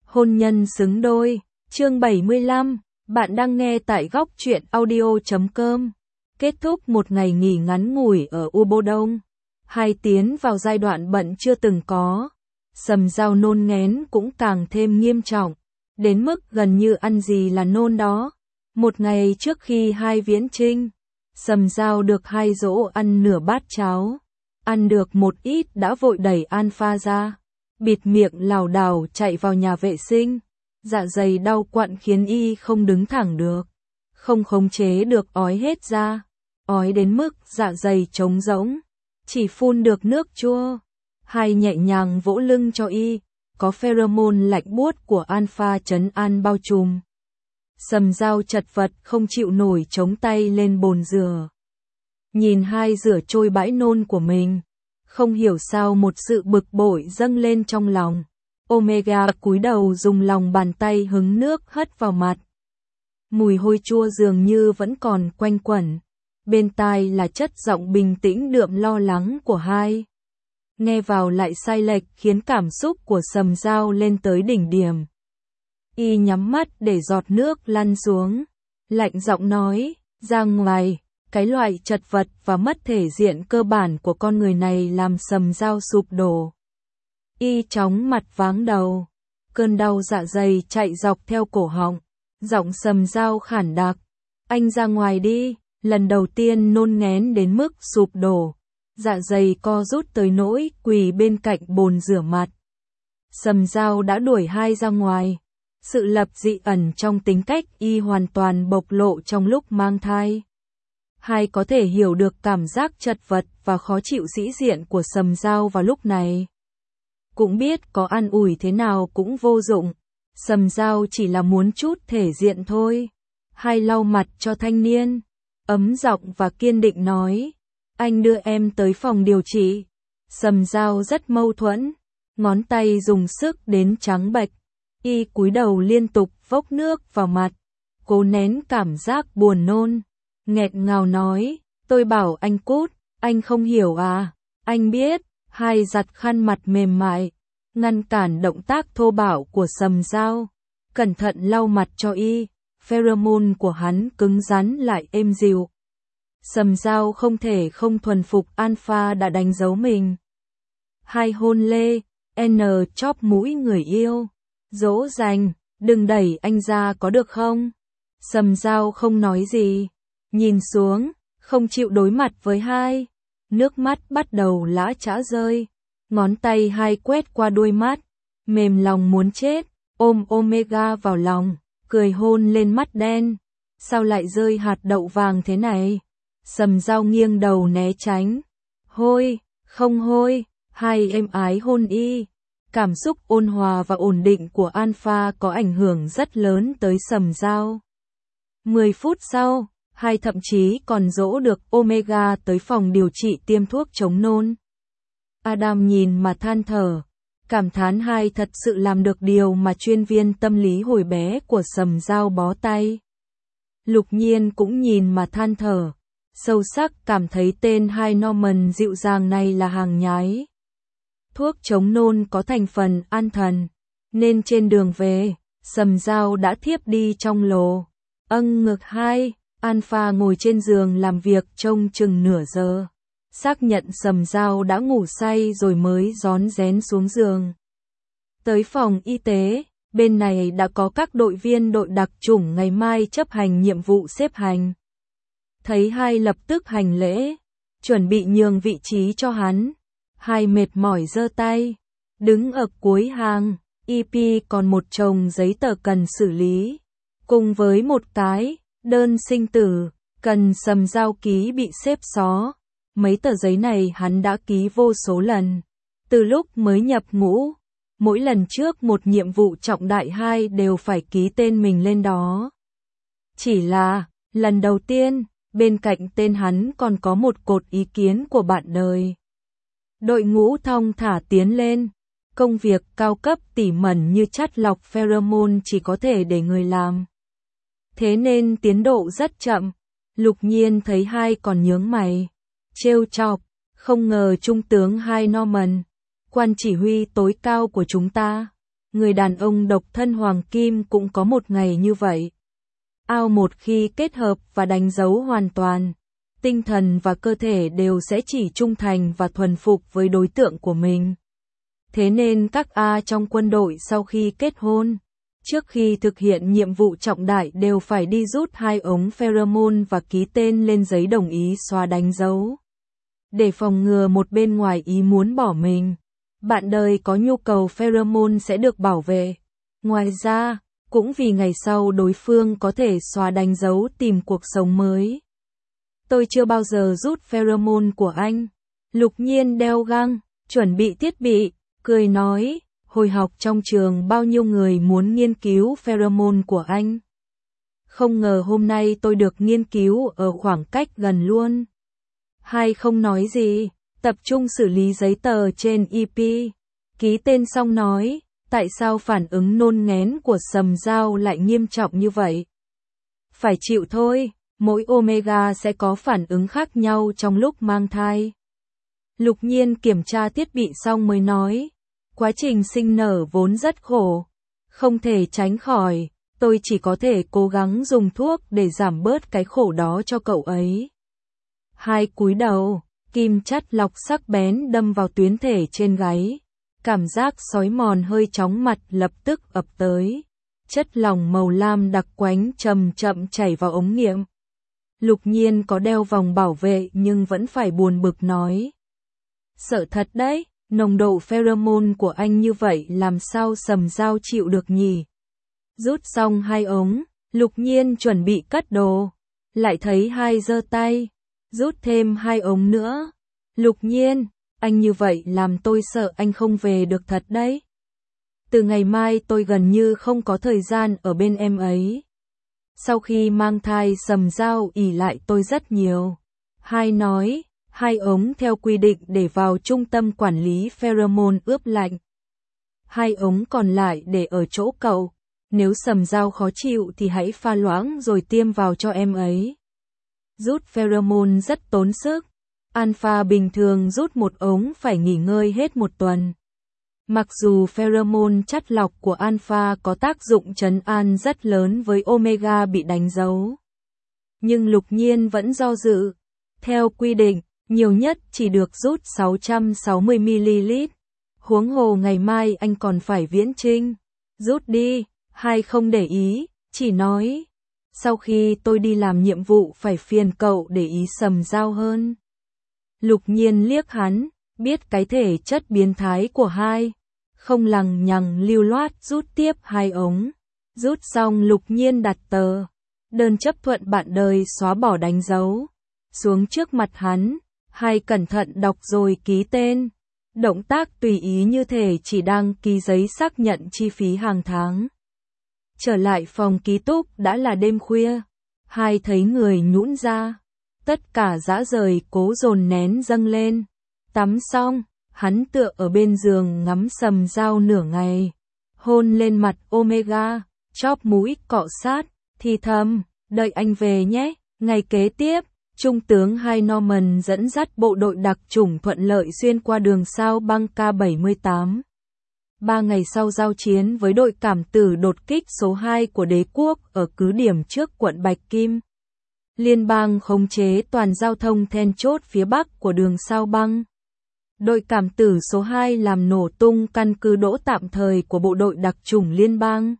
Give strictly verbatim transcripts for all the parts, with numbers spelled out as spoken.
Hôn nhân xứng đôi, chương bảy mươi lăm, bạn đang nghe tại góc truyện audio chấm com. Kết thúc một ngày nghỉ ngắn ngủi ở Ubodong, hai tiến vào giai đoạn bận chưa từng có. Sầm Giao nôn nghén cũng càng thêm nghiêm trọng, đến mức gần như ăn gì là nôn đó. Một ngày trước khi hai viễn trinh, Sầm Giao được hai dỗ ăn nửa bát cháo, ăn được một ít đã vội đẩy Alpha ra, bịt miệng lảo đảo chạy vào nhà vệ sinh. Dạ dày đau quặn khiến y không đứng thẳng được, không khống chế được ói hết ra, ói đến mức dạ dày trống rỗng, chỉ phun được nước chua. Hai nhẹ nhàng vỗ lưng cho y, có pheromone lạnh buốt của Alpha trấn an bao trùm. Sầm Giao chật vật không chịu nổi chống tay lên bồn rửa. Nhìn hai rửa trôi bãi nôn của mình, không hiểu sao một sự bực bội dâng lên trong lòng. Omega cúi đầu dùng lòng bàn tay hứng nước hất vào mặt. Mùi hôi chua dường như vẫn còn quanh quẩn. Bên tai là chất giọng bình tĩnh đượm lo lắng của hai. Nghe vào lại sai lệch khiến cảm xúc của Sầm Giao lên tới đỉnh điểm. Y nhắm mắt để giọt nước lăn xuống. Lạnh giọng nói, ra ngoài, cái loại chật vật và mất thể diện cơ bản của con người này làm Sầm Giao sụp đổ. Y chóng mặt váng đầu, cơn đau dạ dày chạy dọc theo cổ họng, giọng Sầm Giao khản đặc, anh ra ngoài đi. Lần đầu tiên nôn nghén đến mức sụp đổ, dạ dày co rút tới nỗi quỳ bên cạnh bồn rửa mặt. Sầm Giao đã đuổi hai ra ngoài, sự lập dị ẩn trong tính cách y hoàn toàn bộc lộ trong lúc mang thai. Hai có thể hiểu được cảm giác chật vật và khó chịu sĩ diện của Sầm Giao vào lúc này. Cũng biết có an ủi thế nào cũng vô dụng, Sầm Giao chỉ là muốn chút thể diện thôi. Hai lau mặt cho thanh niên, ấm giọng và kiên định nói, anh đưa em tới phòng điều trị. Sầm Giao rất mâu thuẫn, ngón tay dùng sức đến trắng bệch, y cúi đầu liên tục vốc nước vào mặt, cố nén cảm giác buồn nôn, nghẹt ngào nói, tôi bảo anh cút, anh không hiểu à, anh biết. Hai giặt khăn mặt mềm mại, ngăn cản động tác thô bạo của Sầm Giao, cẩn thận lau mặt cho y, pheromone của hắn cứng rắn lại êm dịu. Sầm Giao không thể không thuần phục Alpha đã đánh dấu mình. Hai hôn lê, N chóp mũi người yêu, dỗ dành, đừng đẩy anh ra có được không? Sầm Giao không nói gì, nhìn xuống, không chịu đối mặt với hai. Nước mắt bắt đầu lã chã rơi, ngón tay hai quét qua đuôi mắt, mềm lòng muốn chết, ôm Omega vào lòng, cười hôn lên mắt đen. Sao lại rơi hạt đậu vàng thế này? Sầm Giao nghiêng đầu né tránh. Hôi, không hôi, hai êm ái hôn y. Cảm xúc ôn hòa và ổn định của Alpha có ảnh hưởng rất lớn tới Sầm Giao. Mười phút sau, hai thậm chí còn dỗ được Omega tới phòng điều trị tiêm thuốc chống nôn. Adam nhìn mà than thở, cảm thán hai thật sự làm được điều mà chuyên viên tâm lý hồi bé của Sầm Giao bó tay. Lục Nhiên cũng nhìn mà than thở, sâu sắc cảm thấy tên hai Norman dịu dàng này là hàng nhái. Thuốc chống nôn có thành phần an thần, nên trên đường về, Sầm Giao đã thiếp đi trong lồ. Âng ngực hai, Alpha ngồi trên giường làm việc trông chừng nửa giờ. Xác nhận Sầm Giao đã ngủ say rồi mới rón rén xuống giường. Tới phòng y tế, bên này đã có các đội viên đội đặc chủng ngày mai chấp hành nhiệm vụ xếp hành. Thấy hai lập tức hành lễ, chuẩn bị nhường vị trí cho hắn. Hai mệt mỏi giơ tay, đứng ở cuối hàng, e pê còn một chồng giấy tờ cần xử lý, cùng với một cái đơn sinh tử, cần Sầm Giao ký bị xếp xó. Mấy tờ giấy này hắn đã ký vô số lần, từ lúc mới nhập ngũ. Mỗi lần trước một nhiệm vụ trọng đại hai đều phải ký tên mình lên đó. Chỉ là, lần đầu tiên, bên cạnh tên hắn còn có một cột ý kiến của bạn đời. Đội ngũ thong thả tiến lên, công việc cao cấp tỉ mẩn như chắt lọc pheromone chỉ có thể để người làm. Thế nên tiến độ rất chậm. Lục Nhiên thấy hai còn nhướng mày, trêu chọc, không ngờ trung tướng hai Norman, quan chỉ huy tối cao của chúng ta, người đàn ông độc thân Hoàng Kim cũng có một ngày như vậy. Ao một khi kết hợp và đánh dấu hoàn toàn, tinh thần và cơ thể đều sẽ chỉ trung thành và thuần phục với đối tượng của mình. Thế nên các A trong quân đội sau khi kết hôn, trước khi thực hiện nhiệm vụ trọng đại đều phải đi rút hai ống pheromone và ký tên lên giấy đồng ý xóa đánh dấu. Để phòng ngừa một bên ngoài ý muốn bỏ mình, bạn đời có nhu cầu pheromone sẽ được bảo vệ. Ngoài ra, cũng vì ngày sau đối phương có thể xóa đánh dấu tìm cuộc sống mới. Tôi chưa bao giờ rút pheromone của anh. Lục Nhiên đeo găng, chuẩn bị thiết bị, cười nói, hồi học trong trường bao nhiêu người muốn nghiên cứu pheromone của anh. Không ngờ hôm nay tôi được nghiên cứu ở khoảng cách gần luôn. Hai không nói gì, tập trung xử lý giấy tờ trên e pê. Ký tên xong nói, tại sao phản ứng nôn nghén của Sầm Giao lại nghiêm trọng như vậy? Phải chịu thôi, mỗi omega sẽ có phản ứng khác nhau trong lúc mang thai. Lục Nhiên kiểm tra thiết bị xong mới nói, quá trình sinh nở vốn rất khổ, không thể tránh khỏi, tôi chỉ có thể cố gắng dùng thuốc để giảm bớt cái khổ đó cho cậu ấy. Hai cúi đầu, kim chắt lọc sắc bén đâm vào tuyến thể trên gáy. Cảm giác xói mòn hơi chóng mặt lập tức ập tới. Chất lỏng màu lam đặc quánh chậm chậm chảy vào ống nghiệm. Lục Nhiên có đeo vòng bảo vệ nhưng vẫn phải buồn bực nói. Sợ thật đấy, nồng độ pheromone của anh như vậy làm sao Sầm Giao chịu được nhỉ? Rút xong hai ống, Lục Nhiên chuẩn bị cất đồ. Lại thấy hai giơ tay, rút thêm hai ống nữa. Lục Nhiên, anh như vậy làm tôi sợ anh không về được thật đấy. Từ ngày mai tôi gần như không có thời gian ở bên em ấy. Sau khi mang thai Sầm Giao ỷ lại tôi rất nhiều. Hai nói, hai ống theo quy định để vào trung tâm quản lý pheromone ướp lạnh. Hai ống còn lại để ở chỗ cậu. Nếu Sầm Giao khó chịu thì hãy pha loãng rồi tiêm vào cho em ấy. Rút pheromone rất tốn sức. Alpha bình thường rút một ống phải nghỉ ngơi hết một tuần. Mặc dù pheromone chất lọc của alpha có tác dụng trấn an rất lớn với omega bị đánh dấu. Nhưng Lục Nhiên vẫn do dự. Theo quy định, nhiều nhất chỉ được rút sáu trăm sáu mươi mi-li-lít. Huống hồ ngày mai anh còn phải viễn chinh. Rút đi, hai không để ý, chỉ nói. Sau khi tôi đi làm nhiệm vụ phải phiền cậu để ý Sầm Giao hơn. Lục Nhiên liếc hắn, biết cái thể chất biến thái của hai. Không lằng nhằng lưu loát rút tiếp hai ống. Rút xong Lục Nhiên đặt tờ đơn chấp thuận bạn đời xóa bỏ đánh dấu xuống trước mặt hắn. Hai cẩn thận đọc rồi ký tên. Động tác tùy ý như thể chỉ đang ký giấy xác nhận chi phí hàng tháng. Trở lại phòng ký túc đã là đêm khuya. Hai thấy người nhũn ra. Tất cả dã rời cố dồn nén dâng lên. Tắm xong, hắn tựa ở bên giường ngắm Sầm Giao nửa ngày. Hôn lên mặt omega, chóp mũi cọ sát, thì thầm, đợi anh về nhé. Ngày kế tiếp, Trung tướng Hai Norman dẫn dắt bộ đội đặc chủng thuận lợi xuyên qua đường sao băng K bảy mươi tám. Ba ngày sau giao chiến với đội cảm tử đột kích số hai của đế quốc ở cứ điểm trước quận Bạch Kim. Liên bang khống chế toàn giao thông then chốt phía bắc của đường sao băng. Đội cảm tử số hai làm nổ tung căn cứ đỗ tạm thời của bộ đội đặc chủng liên bang.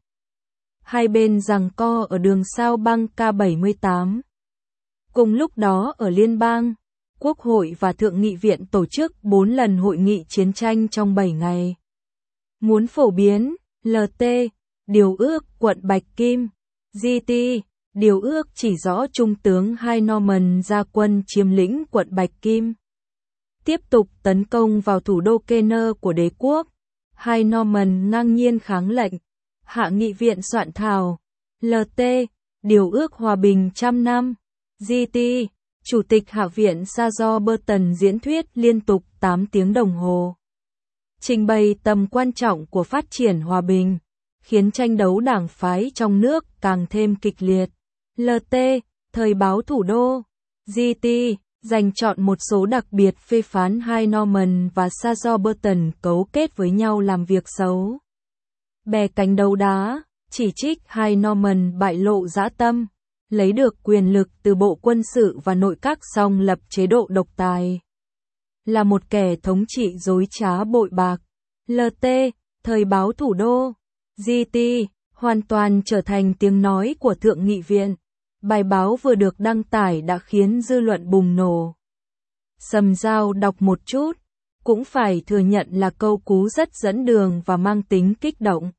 Hai bên giằng co ở đường sao băng K bảy mươi tám. Cùng lúc đó ở liên bang, Quốc hội và Thượng nghị viện tổ chức bốn lần hội nghị chiến tranh trong bảy ngày. Muốn phổ biến, lờ tê, điều ước quận Bạch Kim, giê tê, điều ước chỉ rõ Trung tướng Hai Norman ra quân chiếm lĩnh quận Bạch Kim. Tiếp tục tấn công vào thủ đô Kenner của đế quốc. Hai Norman ngang nhiên kháng lệnh. Hạ nghị viện soạn thảo. lờ tê, điều ước hòa bình trăm năm. giê tê, Chủ tịch Hạ viện Sajo Burton diễn thuyết liên tục tám tiếng đồng hồ. Trình bày tầm quan trọng của phát triển hòa bình, khiến tranh đấu đảng phái trong nước càng thêm kịch liệt. lờ tê, thời báo thủ đô. giê tê, dành chọn một số đặc biệt phê phán Hai Norman và Sajo Burton cấu kết với nhau làm việc xấu. bè cánh đấu đá, chỉ trích hai Norman bại lộ dã tâm, lấy được quyền lực từ bộ quân sự và nội các xong lập chế độ độc tài. Là một kẻ thống trị dối trá bội bạc, lờ tê, thời báo thủ đô, giê tê, hoàn toàn trở thành tiếng nói của Thượng nghị viện. Bài báo vừa được đăng tải đã khiến dư luận bùng nổ. Sầm Dao đọc một chút, cũng phải thừa nhận là câu cú rất dẫn đường và mang tính kích động.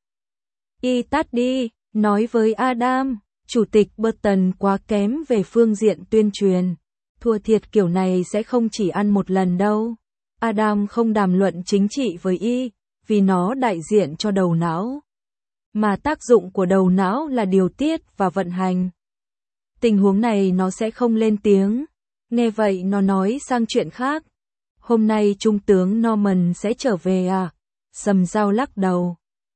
Y tắt đi, nói với Adam, Chủ tịch Burton quá kém về phương diện tuyên truyền. Thua thiệt kiểu này sẽ không chỉ ăn một lần đâu. Adam không đàm luận chính trị với Y, vì nó đại diện cho đầu não. Mà tác dụng của đầu não là điều tiết và vận hành. Tình huống này nó sẽ không lên tiếng. Nghe vậy nó nói sang chuyện khác. Hôm nay Trung tướng Norman sẽ trở về à? Sầm Dao lắc đầu.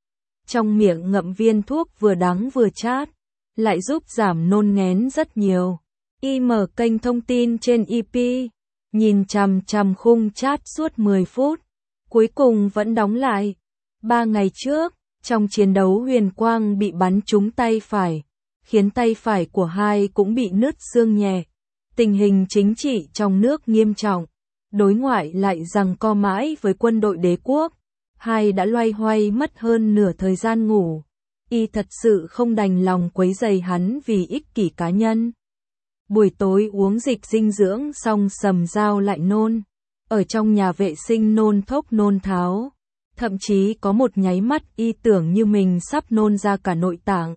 Trong miệng ngậm viên thuốc vừa đắng vừa chát, lại giúp giảm nôn nghén rất nhiều. Y mở kênh thông tin trên i pê, nhìn chằm chằm khung chat suốt mười phút, cuối cùng vẫn đóng lại. Ba ngày trước, trong chiến đấu Huyền Quang bị bắn trúng tay phải, khiến tay phải của hai cũng bị nứt xương nhẹ. Tình hình chính trị trong nước nghiêm trọng, đối ngoại lại giằng co mãi với quân đội đế quốc. Hai đã loay hoay mất hơn nửa thời gian ngủ. Y thật sự không đành lòng quấy rầy hắn vì ích kỷ cá nhân. Buổi tối uống dịch dinh dưỡng xong Sầm Dao lại nôn. Ở trong nhà vệ sinh nôn thốc nôn tháo. Thậm chí có một nháy mắt Y tưởng như mình sắp nôn ra cả nội tạng.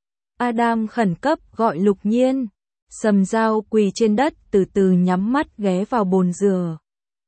Adam khẩn cấp gọi Lục Nhiên. Sầm Dao quỳ trên đất từ từ nhắm mắt ghé vào bồn dừa.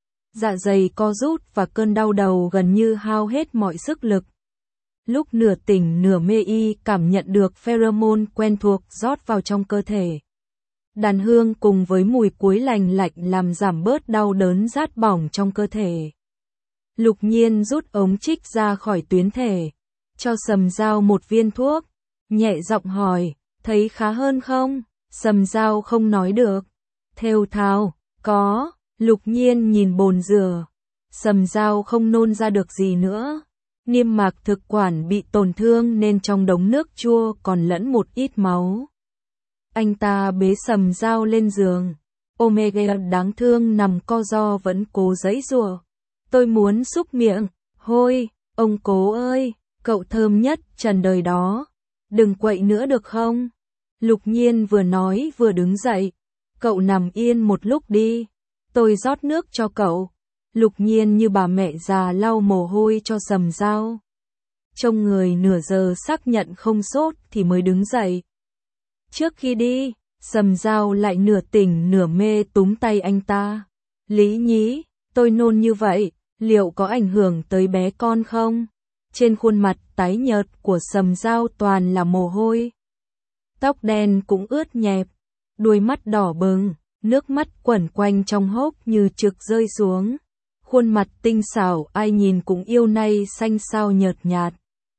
Dạ dày co rút và cơn đau đầu gần như hao hết mọi sức lực. Lúc nửa tỉnh nửa mê Y cảm nhận được pheromone quen thuộc rót vào trong cơ thể. Đàn hương cùng với mùi cuối lành lạnh làm giảm bớt đau đớn rát bỏng trong cơ thể. Lục Nhiên rút ống trích ra khỏi tuyến thể, cho Sầm Dao một viên thuốc, nhẹ giọng hỏi, thấy khá hơn không? Sầm Dao không nói được. Thều thào, có. Lục Nhiên nhìn bồn dừa. Sầm Dao không nôn ra được gì nữa. Niêm mạc thực quản bị tổn thương nên trong đống nước chua còn lẫn một ít máu. Anh ta bế Sầm Dao lên giường. Omega đáng thương nằm co ro vẫn cố giãy giụa. Tôi muốn xúc miệng. Hôi, ông cố ơi, cậu thơm nhất trần đời đó. Đừng quậy nữa được không? Lục Nhiên vừa nói vừa đứng dậy. Cậu nằm yên một lúc đi. Tôi rót nước cho cậu. Lục Nhiên như bà mẹ già lau mồ hôi cho Sầm Dao. Trông người nửa giờ xác nhận không sốt thì mới đứng dậy. Trước khi đi, Sầm Dao lại nửa tỉnh nửa mê túm tay anh ta. Lý Nhí, tôi nôn như vậy, liệu có ảnh hưởng tới bé con không? Trên khuôn mặt tái nhợt của Sầm Dao toàn là mồ hôi. Tóc đen cũng ướt nhẹp, đuôi mắt đỏ bừng. Nước mắt quẩn quanh trong hốc như trực rơi xuống. Khuôn mặt tinh xảo ai nhìn cũng yêu nay xanh xao nhợt nhạt.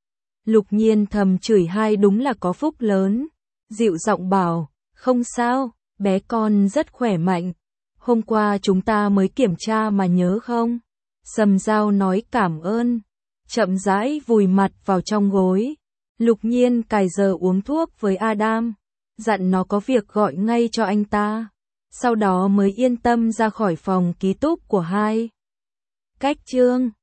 Lục Nhiên thầm chửi hai đúng là có phúc lớn. Dịu giọng bảo, không sao, bé con rất khỏe mạnh. Hôm qua chúng ta mới kiểm tra mà nhớ không? Sầm Dao nói cảm ơn. Chậm rãi vùi mặt vào trong gối. Lục Nhiên cài giờ uống thuốc với Adam. Dặn nó có việc gọi ngay cho anh ta. Sau đó mới yên tâm ra khỏi phòng ký túc của hai. Cách chương